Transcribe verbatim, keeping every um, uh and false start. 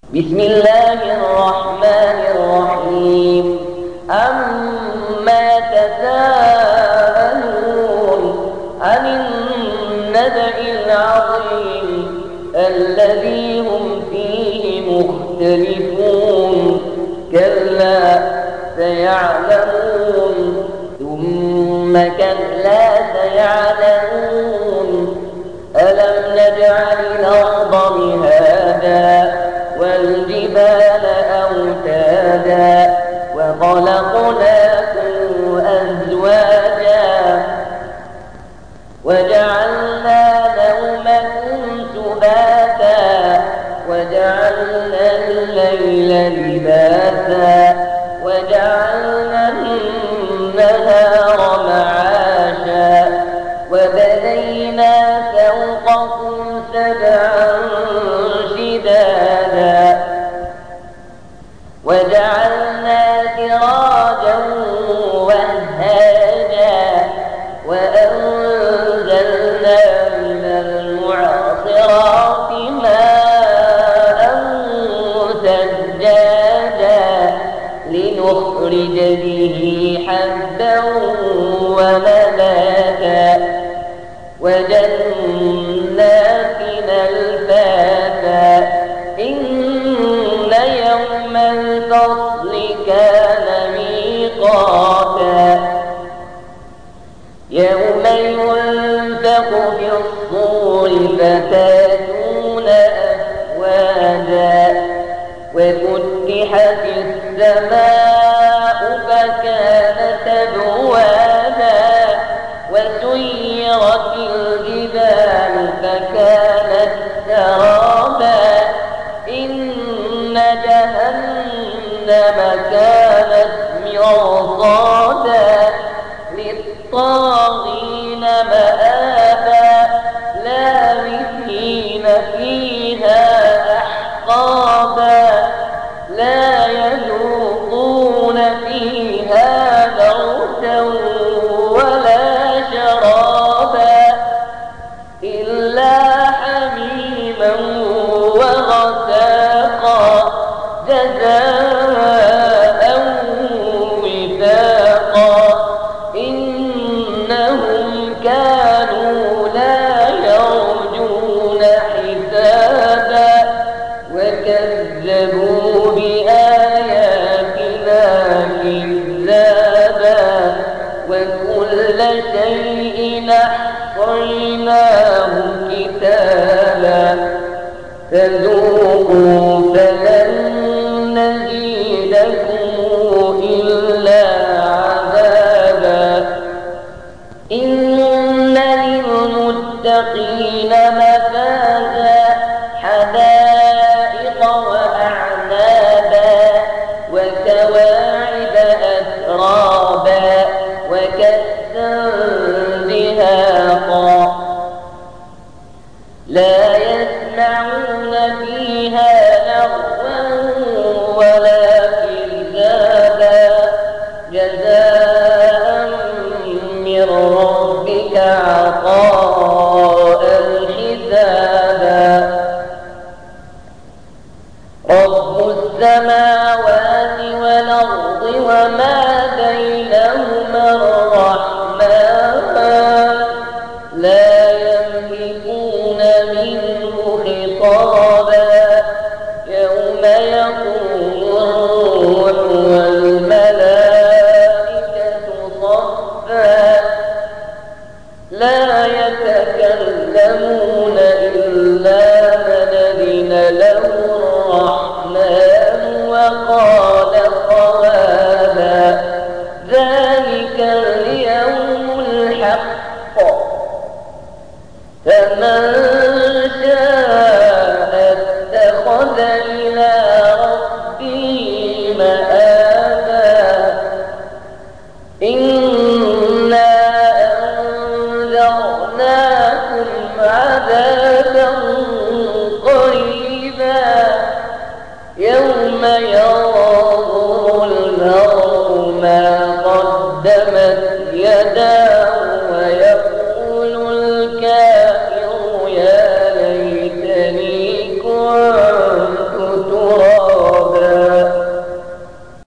بسم الله الرحمن الرحيم عما تساءلون عن النبأ العظيم الذي هم فيه مختلفون كلا سيعلمون ثم كلا سيعلمون ألم نجعل الأرض مهادا والجبال أوتادا وخلقناكم أزواجا وجعلنا نومكم سباتا وجعلنا الليل لباسا وجعلنا النهار معاشا وبنينا فوقكم سبعا شدادا وجعلنا سراجا وهاجا وأنزلنا من المعصرات ماء ثجاجا لنخرج به حبا ونباتا وجنات ألفافا إن يوم الفصل كان ميقاتا يوم ينفخ في الصور فتاتون أفواجا وفتحت السماء فكانت أبوابا وسيرت الجبال فكانت سرابا إن جهنم كانت مرصادا للطاغين مآبا لابثين فيها أحقابا لا يذوقون فيها بردا ولا شرابا إلا حميما وغساقا جزاء وفاقا إنهم كانوا لا يرجون حسابا وكذبوا بآياتنا كذابا وكل شيء أحصيناه كتابا فذوقوا فلن نزيدكم إلا عذابا إن للمتقين مفازا حدائق وأعنابا وكواعب أترابا وكأسا دهاقا لا يسمعون فيها لغوا ولا كذابا جزاء من ربك عطاء حسابا رب السماوات والأرض وما بينهما الرحمن لا يملكون منه خطابا يوم يقوم الروح والملائكة صفا لا يتكلمون إلا من أذن له الرحمن وقال صوابا ذلك اليوم الحق فمن شاء اتخذ إلى ربه مآبا إنا أنذرناكم عذابا قريبا يوم يرى